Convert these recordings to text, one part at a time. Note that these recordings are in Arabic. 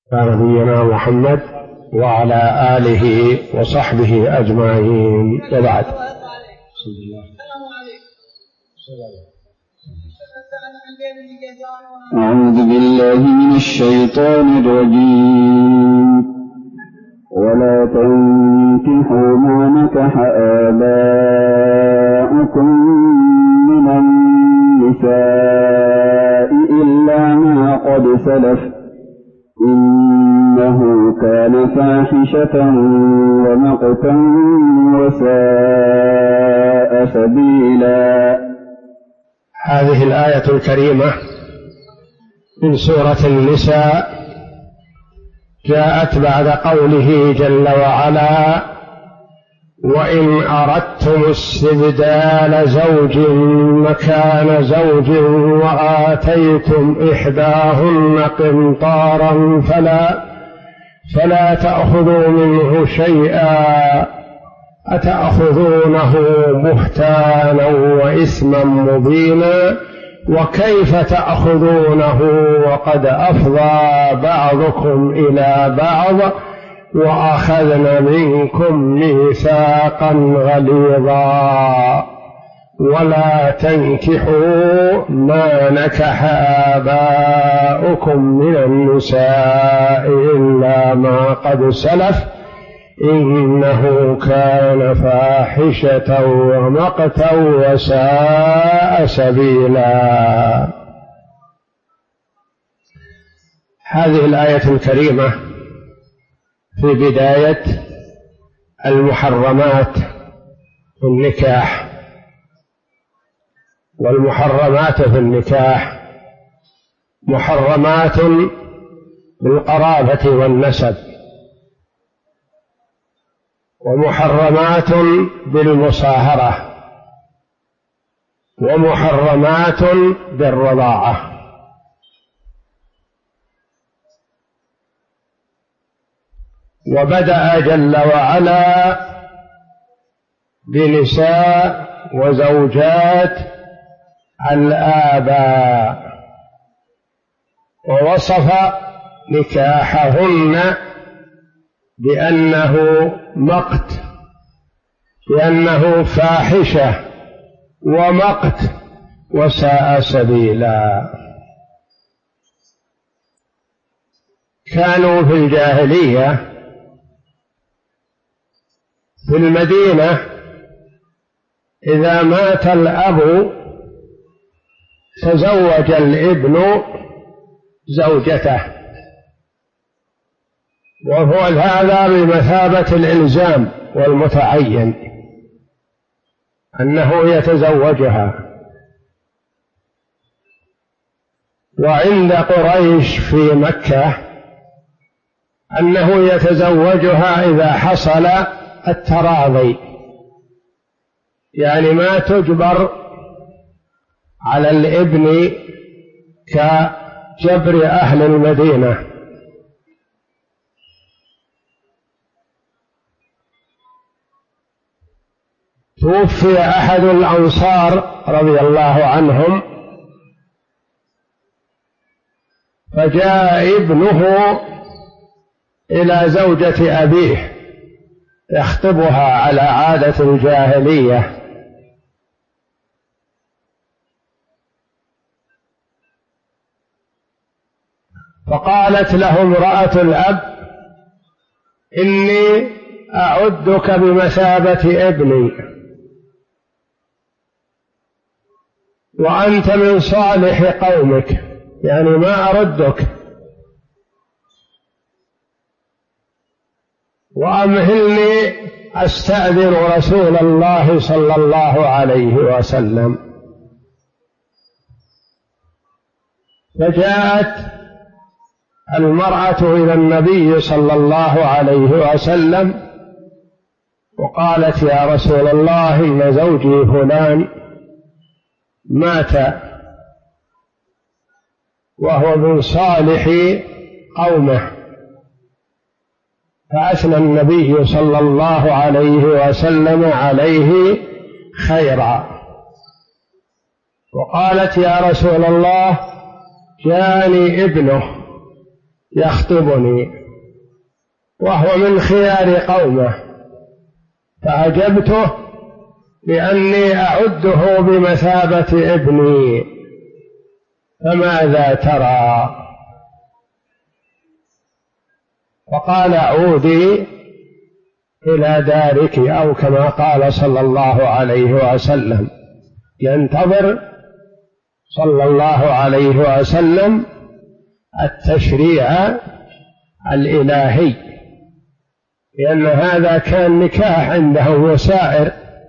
نبينا محمد وعلى آله وصحبه أجمعين، وبعد. أعوذ بالله من الشيطان الرجيم. ولا تنكحوا ما نكح آباؤكم من النساء إلا ما قد سلف إنه كان فاحشة ومقتا وساء سبيلا. هذه الآية الكريمة من سورة النساء جاءت بعد قوله جل وعلا: وإن أردتم استبدال زوج مكان زوج وآتيتم إحداهن قنطارا فلا تأخذوا منه شيئا أتأخذونه بهتانا وإثما مبينا وكيف تأخذونه وقد أفضى بعضكم إلى بعض وأخذن منكم ميثاقا غليظا ولا تنكحوا ما نكح آباؤكم من النساء إلا ما قد سلف إنه كان فاحشة ومقتا وساء سبيلا. هذه الآية الكريمة في بداية المحرمات في النكاح، والمحرمات في النكاح محرمات بالقرابة والنسب، ومحرمات بالمصاهرة، ومحرمات بالرضاعة. وبدأ جل وعلا بنساء وزوجات الآباء، ووصف نكاحهن بأنه مقت، بأنه فاحشة ومقت وساء سبيلا. كانوا في الجاهلية في المدينة إذا مات الأب تزوج الابن زوجته، وهو هذا بمثابة الإلزام والمتعين أنه يتزوجها. وعند قريش في مكة أنه يتزوجها إذا حصل التراضي، يعني ما تجبر على الابن كجبر أهل المدينة. توفي أحد الأنصار رضي الله عنهم، فجاء ابنه إلى زوجة أبيه يخطبها على عادة الجاهلية، فقالت له امرأة الأب: إني أعدك بمثابة ابني، وأنت من صالح قومك، يعني ما أردك، وأمهلني أستأذن رسول الله صلى الله عليه وسلم. فجاءت المرأة إلى النبي صلى الله عليه وسلم وقالت: يا رسول الله، إن زوجي فلان مات وهو من صالح قومه. فأثنى النبي صلى الله عليه وسلم عليه خيرا، وقالت: يا رسول الله، جاني ابنه يخطبني وهو من خيار قومه، فأجبته بأني أعده بمثابة ابني، فماذا ترى؟ فقال عودي إلى دارك، أو كما قال صلى الله عليه وسلم، ينتظر صلى الله عليه وسلم التشريع الإلهي، لأن هذا كان نكاح عنده وسائر،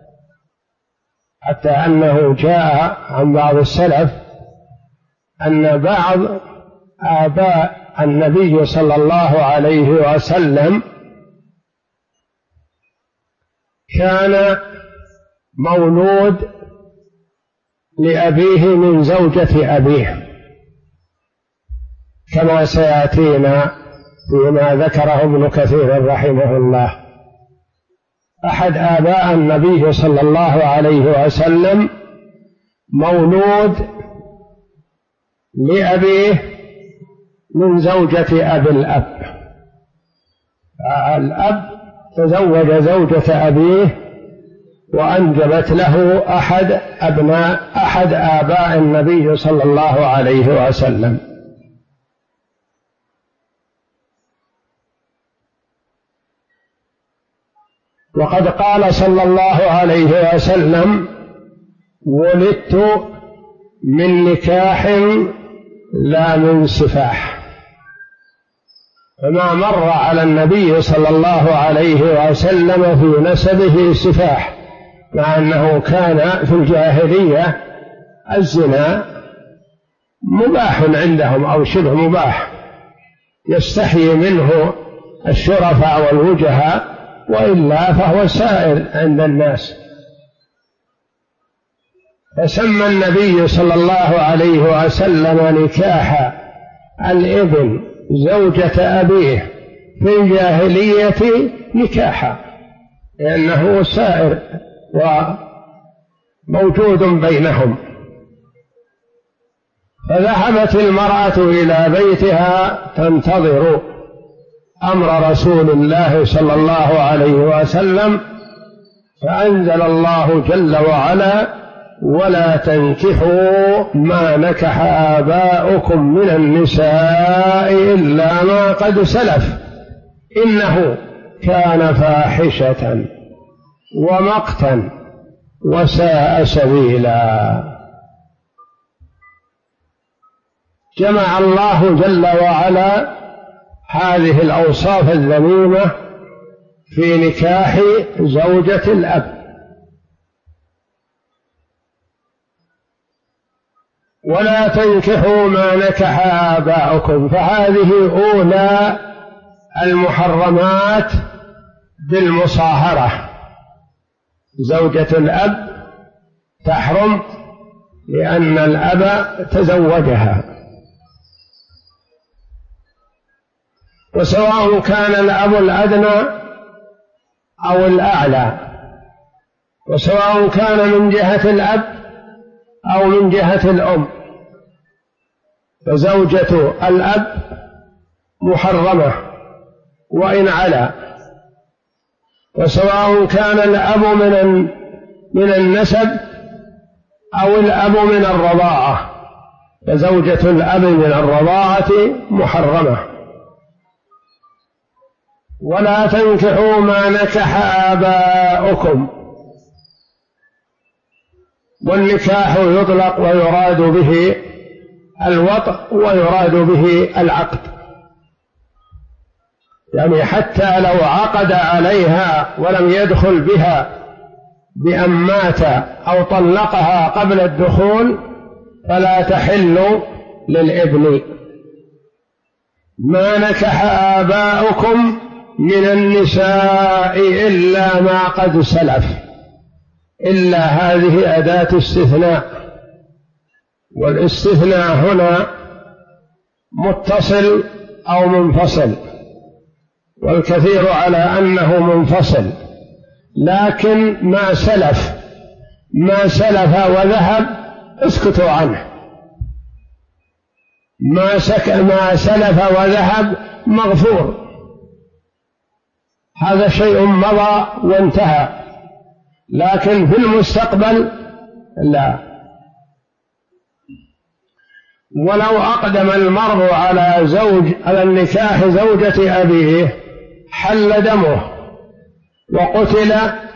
حتى أنه جاء عن بعض السلف أن بعض آباء النبي صلى الله عليه وسلم كان مولود لأبيه من زوجة أبيه، كما سيأتينا فيما ذكره ابن كثير رحمه الله. أحد آباء النبي صلى الله عليه وسلم مولود لأبيه من زوجة أبي الأب، الأب تزوج زوجة أبيه وأنجبت له أحد آباء النبي صلى الله عليه وسلم. وقد قال صلى الله عليه وسلم: ولدت من نكاح لا من سفاح. فما مر على النبي صلى الله عليه وسلم في نسبه سفاح، مع أنه كان في الجاهلية الزنا مباح عندهم أو شبه مباح، يستحيي منه الشرفاء والوجهاء، وإلا فهو سائر عند الناس. فسمى النبي صلى الله عليه وسلم نكاح الابن زوجة أبيه في الجاهلية نكاحا، لأنه سائر وموجود بينهم. فذهبت المرأة إلى بيتها تنتظر أمر رسول الله صلى الله عليه وسلم، فأنزل الله جل وعلا: ولا تنكحوا ما نكح آباؤكم من النساء إلا ما قد سلف إنه كان فاحشة ومقتا وساء سبيلا. جمع الله جل وعلا هذه الأوصاف الذميمة في نكاح زوجة الأب. ولا تنكحوا ما نكح آباؤكم، فهذه أولى المحرمات بالمصاهرة. زوجة الأب تحرم لأن الأب تزوجها، وسواء كان الأب الأدنى أو الأعلى، وسواء كان من جهة الأب أو من جهة الأم، فزوجة الأب محرمة وإن علا، وسواء كان الأب من النسب أو الأب من الرضاعة، فزوجة الأب من الرضاعة محرمة. ولا تنكحوا ما نكح آباؤكم، والنكاح يطلق ويراد به الوطء ويراد به العقد، يعني حتى لو عقد عليها ولم يدخل بها بأن مات أو طلقها قبل الدخول فلا تحل للابن. ما نكح آباؤكم من النساء إلا ما قد سلف، إلا هذه أداة استثناء، والاستثناء هنا متصل أو منفصل، والكثير على أنه منفصل، لكن ما سلف وذهب اسكتوا عنه، ما سلف وذهب مغفور، هذا شيء مضى وانتهى، لكن في المستقبل لا. ولو أقدم المرء على النكاح زوجة أبيه حل دمه وقتل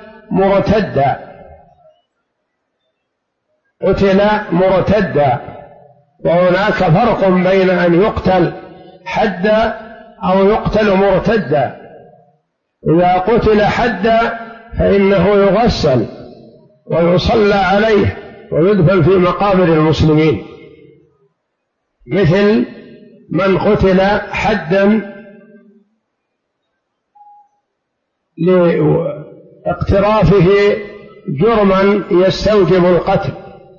مرتدا، وهناك فرق بين أن يقتل حدا أو يقتل مرتدا. إذا قتل حدا فإنه يغسل ويصلى عليه ويدفن في مقابر المسلمين، مثل من قتل حدا لاقترافه جرما يستوجب القتل،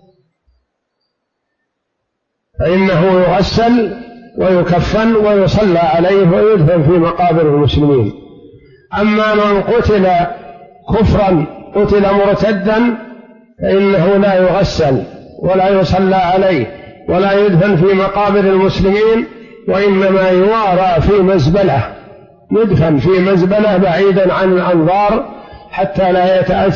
فإنه يغسل ويكفن ويصلى عليه ويدفن في مقابر المسلمين. أما من قتل كفرا قتل مرتدا فإنه لا يغسل ولا يصلى عليه ولا يدفن في مقابر المسلمين، وإنما يوارى في مزبلة، يدفن في مزبلة بعيدا عن الأنظار حتى لا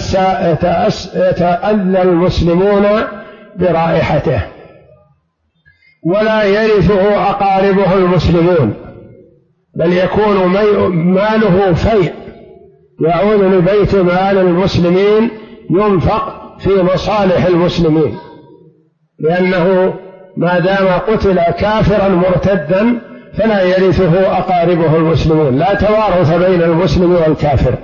يتأذى المسلمون برائحته، ولا يرثه أقاربه المسلمون، بل يكون ماله فيء يعود لبيت مال المسلمين ينفق في مصالح المسلمين، لأنه ما دام قتل كافرا مرتدا فلا يرثه أقاربه المسلمون، لا توارث بين المسلم والكافر.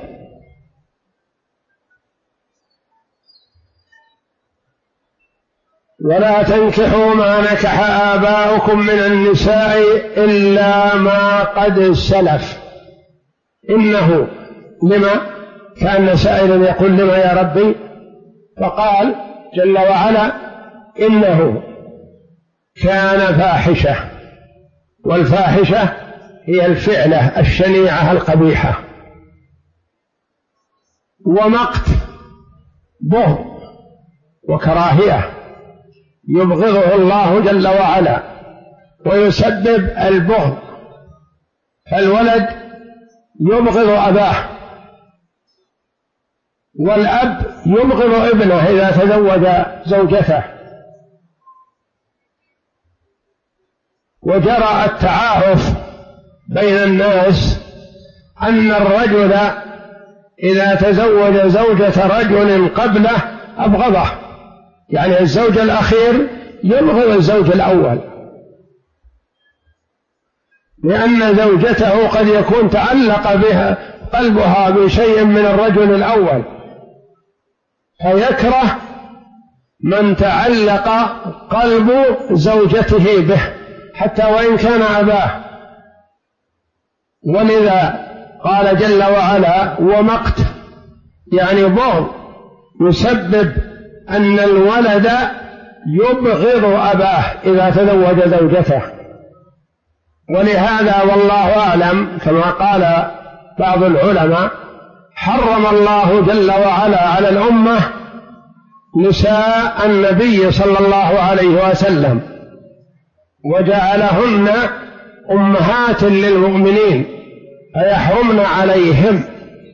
ولا تنكحوا ما نكح آباؤكم من النساء إلا ما قد سلف. إنه لما كان سائل يقول لما يا ربي، فقال جل وعلا إنه كان فاحشة، والفاحشة هي الفعلة الشنيعة القبيحة، ومقت بغض وكراهية يبغضه الله جل وعلا ويسبب البغض، فالولد يبغض أباه، والأب يبغض ابنه إذا تزوج زوجته. وجرى التعارف بين الناس أن الرجل إذا تزوج زوجة رجل قبله أبغضه، يعني الزوج الأخير يبغض الزوج الأول، لأن زوجته قد يكون تعلق بها قلبها بشيء من الرجل الأول، فيكره من تعلق قلب زوجته به حتى وإن كان أباه. ولذا قال جل وعلا ومقت، يعني بغض يسبب أن الولد يبغض أباه إذا تزوج زوجته. ولهذا والله أعلم كما قال بعض العلماء حرم الله جل وعلا على الأمة نساء النبي صلى الله عليه وسلم، وجعلهن أمهات للمؤمنين فيحرمن عليهم،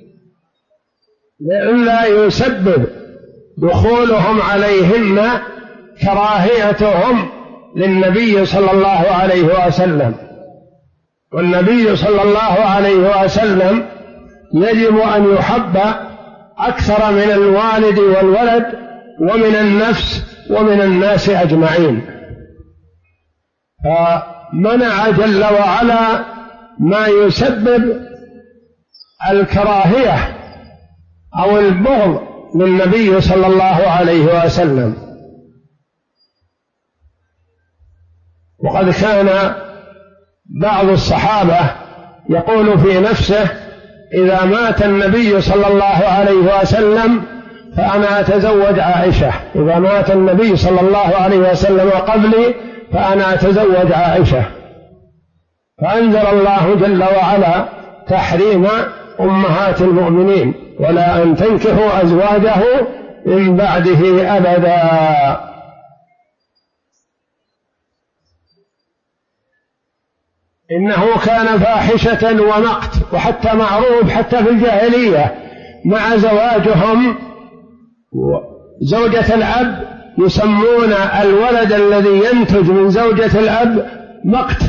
لئلا يسبب دخولهم عليهن كراهيتهم للنبي صلى الله عليه وسلم. والنبي صلى الله عليه وسلم يجب أن يحب أكثر من الوالد والولد ومن النفس ومن الناس أجمعين، فمنع جل وعلا ما يسبب الكراهية أو البغض للنبي صلى الله عليه وسلم. وقد كان بعض الصحابة يقول في نفسه إذا مات النبي صلى الله عليه وسلم فأنا أتزوج عائشة، إذا مات النبي صلى الله عليه وسلم قبلي فأنا أتزوج عائشة، فأنزل الله جل وعلا تحريم أمهات المؤمنين ولا أن تنكحوا أزواجه من بعده أبدا. إنه كان فاحشة ومقت، وحتى معروف حتى في الجاهلية مع زواجهم زوجة الأب يسمون الولد الذي ينتج من زوجة الأب مقت.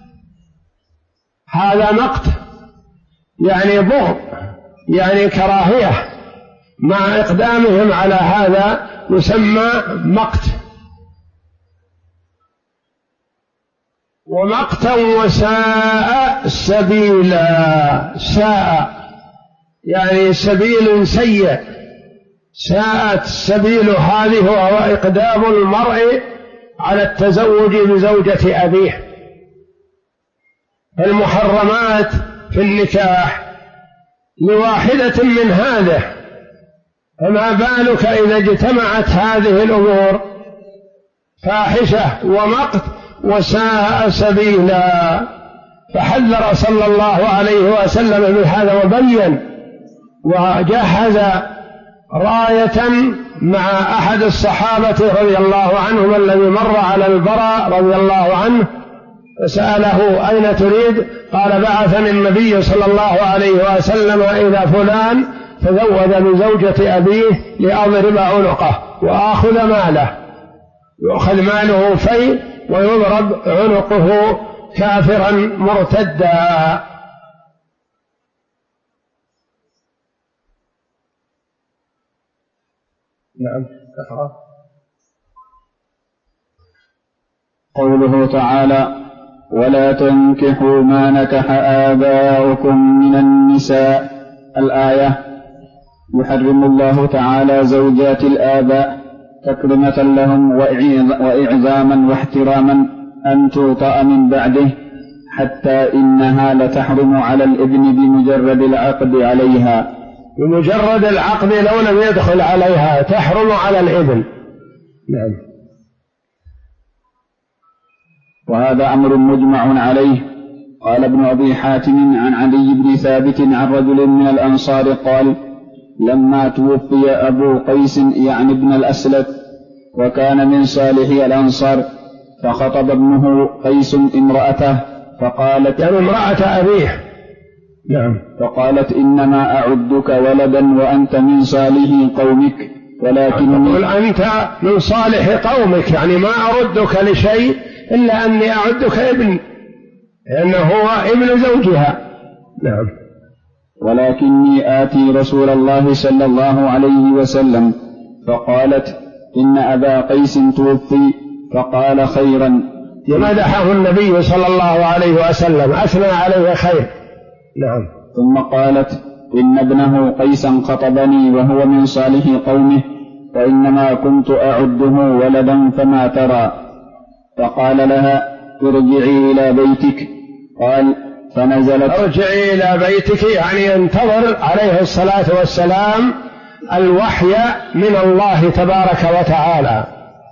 هذا مقت يعني بغض، يعني كراهية، مع إقدامهم على هذا يسمى مقت. ومقتا وساء سبيلا، ساء يعني سبيل سيء، ساءت السبيل هذه وهو إقدام المرء على التزوج بزوجة أبيه. المحرمات في النكاح لواحدة من هذه، فما بالك إذا اجتمعت هذه الأمور؟ فاحشة ومقت وساء سبيلا. فحذر صلى الله عليه وسلم بهذا وبين، وجهز راية مع أحد الصحابة رضي الله عنهم الذي مر على البراء رضي الله عنه فسأله أين تريد؟ قال بعثني النبي صلى الله عليه وسلم إلى فلان تزوج بزوجة أبيه لأضرب عنقه وآخذ ماله، يؤخذ ماله في ويضرب عنقه كافرا مرتدا. نعم. قوله تعالى: ولا تنكحوا ما نكح آباؤكم من النساء. الآية: يحرم الله تعالى زوجات الآباء تكرمة لهم وإعزاما واحتراما أن توطأ من بعده، حتى إنها لتحرم على الابن بمجرد العقد عليها. بمجرد العقد لو لم يدخل عليها تحرم على الابن. نعم. وهذا أمر مجمع عليه. قال ابن أبي حاتم عن علي بن ثابت عن رجل من الأنصار قال: لما توفي أبو قيس يعني ابن الأسلف وكان من صالحي الأنصار، فخطب ابنه قيس امرأته فقالت، يعني امرأة أبيه. نعم. فقالت: إنما أعدك ولدا وأنت من صالح قومك، ولكن تقول أنت من صالح قومك، يعني ما أردك لشيء إلا أني أعدك ابن، لأنه هو ابن زوجها. نعم. ولكني آتي رسول الله صلى الله عليه وسلم، فقالت: إن أبا قيس توفي، فقال: خيرا. مدحه النبي صلى الله عليه وسلم، أثنى عليه خير. نعم. ثم قالت: إن ابنه قيسا خطبني وهو من صالح قومه، وإنما كنت أعده ولدا فما ترى؟ فقال لها: ارجعي إلى بيتك. قال: فنزلت: ارجعي إلى بيتك، يعني ينتظر عليه الصلاة والسلام الوحي من الله تبارك وتعالى.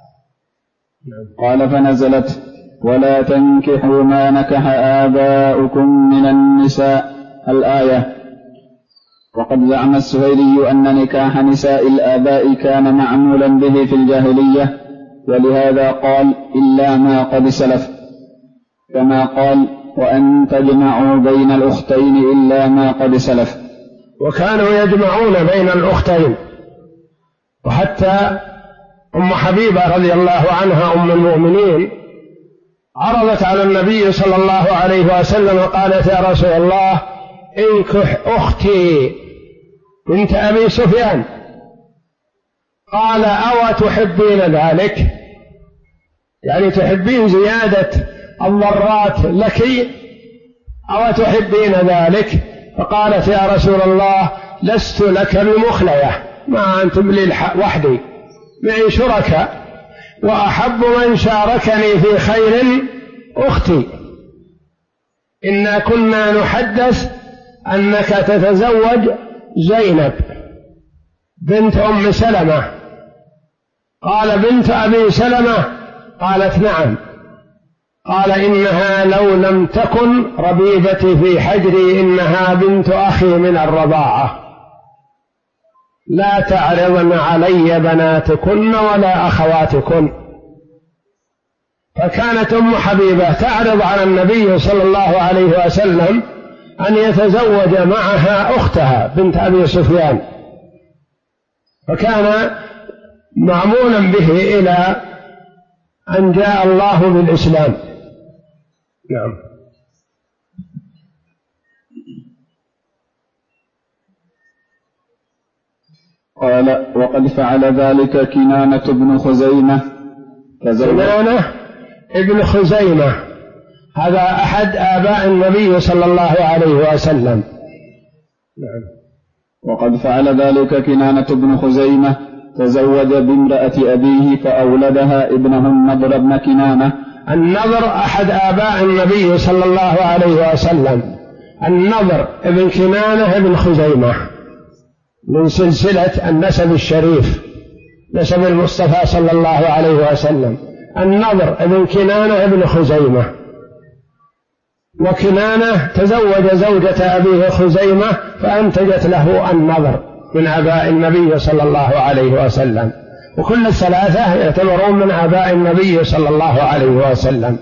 قال: فنزلت: ولا تنكحوا ما نكح آباؤكم من النساء. الآية. وقد زعم السهيلي أن نكاح نساء الآباء كان معمولا به في الجاهلية، ولهذا قال: إلا ما قد سلف، كما قال: وأن تجمعوا بين الأختين إلا ما قد سلف. وكانوا يجمعون بين الأختين، وحتى أم حبيبة رضي الله عنها أم المؤمنين عرضت على النبي صلى الله عليه وسلم وقالت: يا رسول الله، انكح أختي بنت أبي سفيان. قال: أو تحبين ذلك؟ يعني تحبين زيادة الضرات لك، أو تحبين ذلك؟ فقالت: يا رسول الله، لست لك بمخلية، ما أنت لي وحدي، معي شركاء، وأحب من شاركني في خير أختي. إنا كنا نحدث أنك تتزوج زينب بنت أم سلمة. قال: بنت أبي سلمة؟ قالت: نعم. قال: إنها لو لم تكن ربيبتي في حجري، إنها بنت أخي من الرضاعة، لا تعرضن علي بناتكن ولا أخواتكن. فكانت أم حبيبة تعرض على النبي صلى الله عليه وسلم أن يتزوج معها أختها بنت أبي سفيان، فكان معمولا به إلى أن جاء الله بالإسلام. نعم. قال: وقد فعل ذلك كنانة بن خزيمة. كنانة ابن خزيمة هذا أحد آباء النبي صلى الله عليه وسلم. نعم. وقد فعل ذلك كنانة بن خزيمة، تزوج بامرأة أبيه فأولدها ابنه النضر بن كنانة. النضر أحد آباء النبي صلى الله عليه وسلم، النضر ابن كنانة ابن خزيمة من سلسلة النسب الشريف، نسب المصطفى صلى الله عليه وسلم. النضر ابن كنانة ابن خزيمة، وكنانة تزوج زوجة أبيه خزيمة فأنتجت له النضر من آباء النبي صلى الله عليه وسلم، وكل الثلاثة يعتبرون من آباء النبي صلى الله عليه وسلم.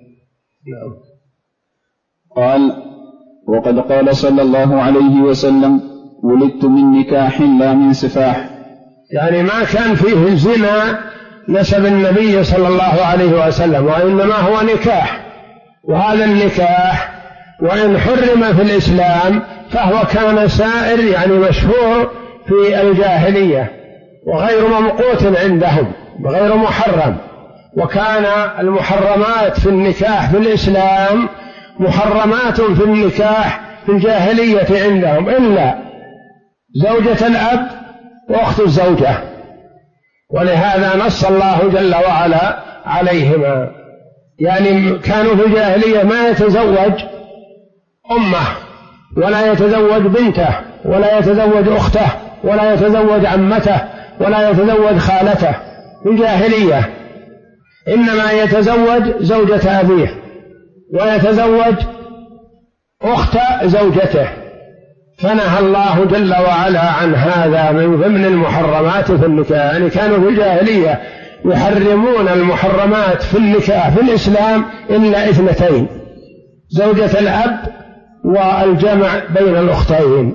قال: وقد قال صلى الله عليه وسلم: ولدت من نكاح لا من سفاح. يعني ما كان فيه زنا نسب النبي صلى الله عليه وسلم، وإنما هو نكاح، وهذا النكاح وإن حرم في الإسلام فهو كان سائر يعني مشهور في الجاهلية وغير ممقوت عندهم وغير محرم. وكان المحرمات في النكاح في الإسلام محرمات في النكاح في الجاهلية عندهم إلا زوجة الأب وأخت الزوجة، ولهذا نص الله جل وعلا عليهما. يعني كانوا في الجاهلية ما يتزوج أمه ولا يتزوج بنته ولا يتزوج أخته ولا يتزوج عمته ولا يتزوج خالته في الجاهلية، إنما يتزوج زوجة أبيه ويتزوج أخت زوجته. فنهى الله جل وعلا عن هذا من ضمن المحرمات في النكاح. يعني كانوا في الجاهلية يحرمون المحرمات في النكاح في الإسلام إلا اثنتين: زوجة الأب والجمع بين الأختين.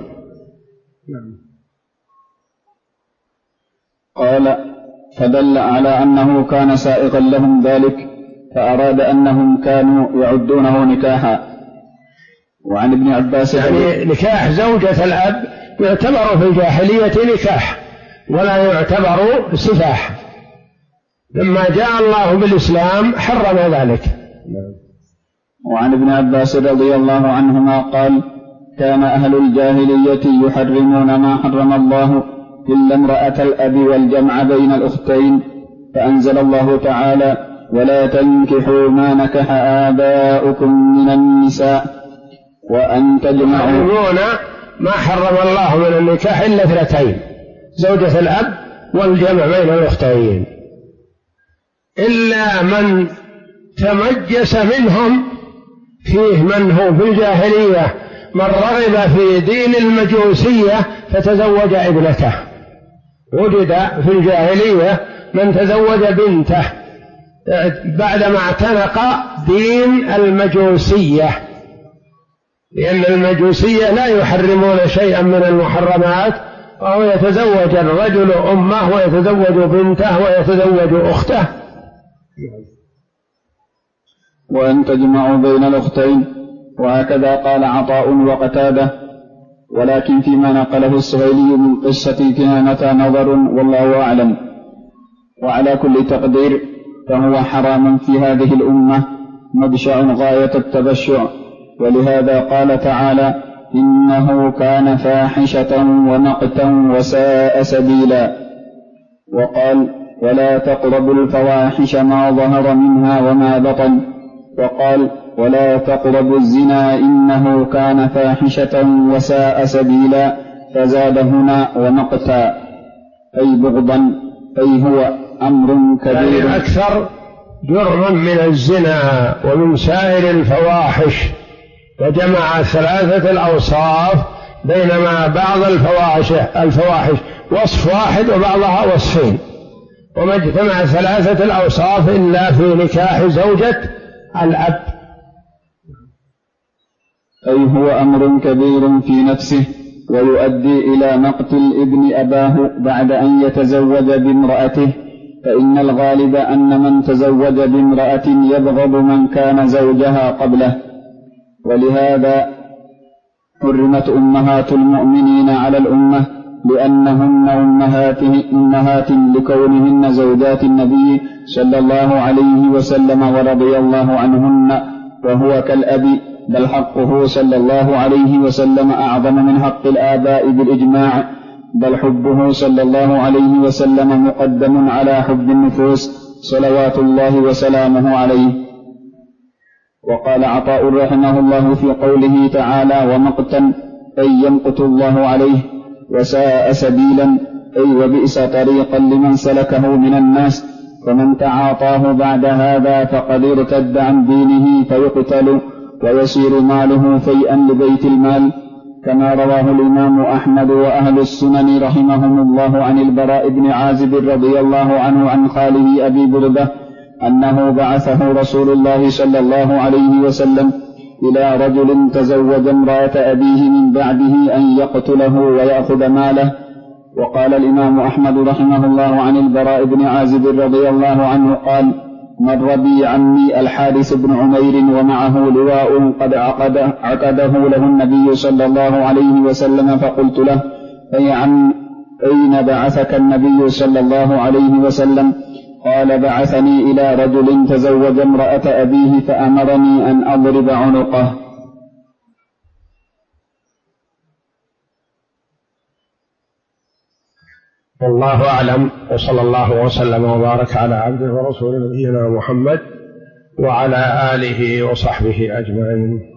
قال: فدل على أنه كان سائغا لهم ذلك، فأراد أنهم كانوا يعدونه نكاحا. وعن ابن عباس يعني نكاح زوجة الأب يعتبر في الجاهلية نكاح ولا يعتبر سفاح، لما جاء الله بالإسلام حرم ذلك. وعن ابن عباس رضي الله عنهما قال: كان أهل الجاهلية يحرمون ما حرم الله إلا امرأة الأب والجمع بين الأختين، فأنزل الله تعالى: ولا تنكحوا ما نكح آباؤكم من النساء وأن تجمعوا. يحرمون ما حرم الله من النكاح إلا اثنتين: زوجة الأب والجمع بين الأختين، إلا من تمجس منهم. فيه من هو في الجاهلية من رغب في دين المجوسية فتزوج ابنته، وجد في الجاهلية من تزوج بنته بعدما اعتنق دين المجوسية، لأن المجوسية لا يحرمون شيئا من المحرمات، فهو يتزوج الرجل أمه ويتزوج بنته ويتزوج أخته. وأن تجمعوا بين الأختين، وهكذا قال عطاء وقتادة، ولكن فيما نقله السهيلي من قصة كنانة نظر والله أعلم. وعلى كل تقدير فهو حرام في هذه الأمة مبشع غاية التبشع، ولهذا قال تعالى: إنه كان فاحشة ومقتا وساء سبيلا. وقال: ولا تقربوا الفواحش ما ظهر منها وما بطن. وقال: ولا تقربوا الزنا إنه كان فاحشة وساء سبيلا، فزاد هنا ومقتا أي بغضا، أي هو أمر كبير، يعني أكثر جرما من الزنا ومن سائر الفواحش، وجمع ثلاثة الأوصاف، بينما بعض الفواحش وصف واحد وبعضها وصفين. وما اجتمع ثلاثة الأوصاف إلا في نكاح زوجة الأب. أي هو أمر كبير في نفسه ويؤدي إلى مقتل ابن أباه بعد أن يتزوج بامرأته، فإن الغالب أن من تزوج بامرأة يبغض من كان زوجها قبله، ولهذا حرمت أمهات المؤمنين على الأمة لأنهن أمهات لكونهن زوجات النبي صلى الله عليه وسلم ورضي الله عنهن، وهو كالأب، بل حقه صلى الله عليه وسلم أعظم من حق الآباء بالإجماع، بل حبه صلى الله عليه وسلم مقدم على حب النفوس صلوات الله وسلامه عليه. وقال عطاء رحمه الله في قوله تعالى: ومقتا أي يمقت الله عليه، وساء سبيلا أي وبئس طريقا لمن سلكه من الناس، فمن تعاطاه بعد هذا فقد ارتد عن دينه فيقتل ويصير ماله فيئا لبيت المال، كما رواه الإمام أحمد وأهل السنن رحمهم الله عن البراء بن عازب رضي الله عنه عن خاله أبي بردة أنه بعثه رسول الله صلى الله عليه وسلم إلى رجل تزوج امرأة أبيه من بعده أن يقتله ويأخذ ماله. وقال الإمام أحمد رحمه الله عن البراء بن عازب رضي الله عنه قال: مر بي عمي الحارث بن عمير ومعه لواء قد عقده له النبي صلى الله عليه وسلم، فقلت له: يا عم، أين بعثك النبي صلى الله عليه وسلم؟ قال: بعثني إلى رجل تزوج امرأة أبيه فأمرني أن أضرب عنقه. والله أعلم، وصلى الله وسلم وبارك على عبده ورسوله نبينا محمد وعلى آله وصحبه أجمعين.